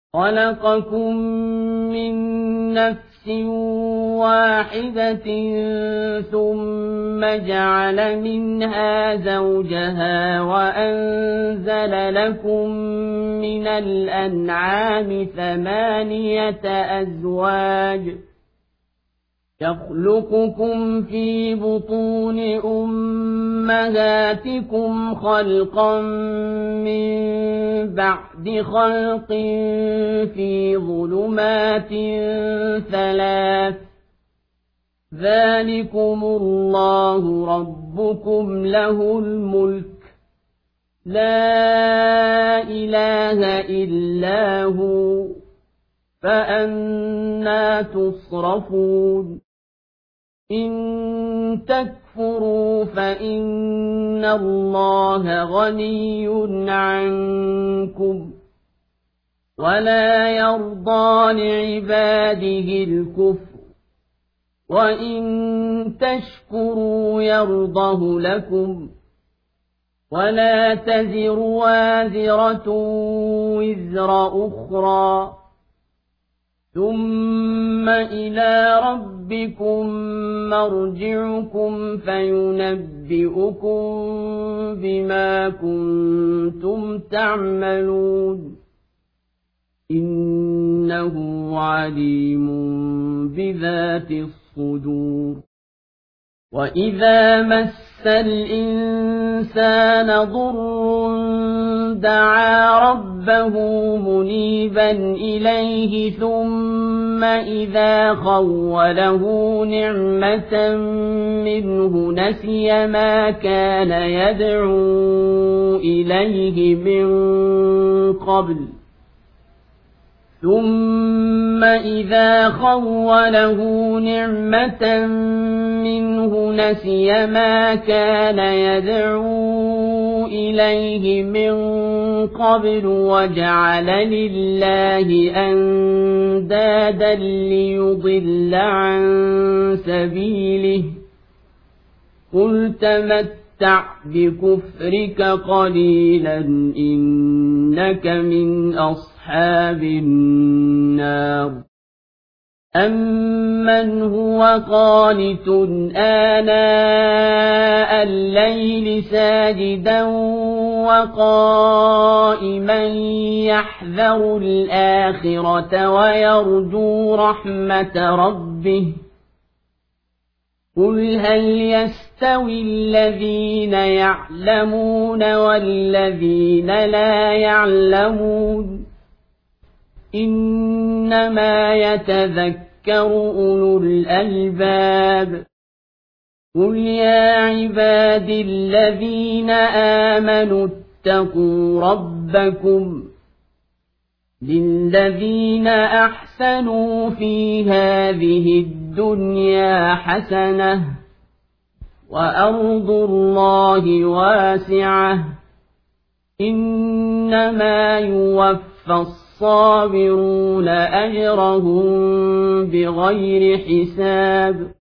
خلقكم من نفس واحدة ثم جعل منها زوجها وأنزل لكم من الأنعام 8 أزواج يخلقكم في بطون أمهاتكم خلقا من بعد خلق في ظلمات 3 ذلكم الله ربكم له الملك لا إله إلا هو فأنى تصرفون إن تكفروا فإن الله غني عنكم ولا يرضى لعباده الكفر وإن تشكروا يرضه لكم ولا تزر وازرة وزر أخرى ثم إلى ربكم مرجعكم فينبئكم بما كنتم تعملون إنه عليم بذات الصدور وإذا مس الإنسان ضر دعا ربه منيبا إليه ثم إذا خوله نعمة منه نسي ما كان يدعو إليه من قبل ثم إذا خوله نعمة منه نسي ما كان يدعو إليه من قبل وجعل لله أندادا ليضل عن سبيله قل تمتع بكفرك قليلا إنك من أصحاب النار أمن هو قانت آناء الليل ساجدا وقائما يحذر الآخرة ويرجو رحمة ربه قل هل يستوي الذين يعلمون والذين لا يعلمون إنما يتذكر أولو الألباب قل يا عباد الذين آمنوا اتقوا ربكم للذين أحسنوا في هذه الدنيا حسنة وأرض الله واسعة إنما يوفى الصابرون أجرهم بغير حساب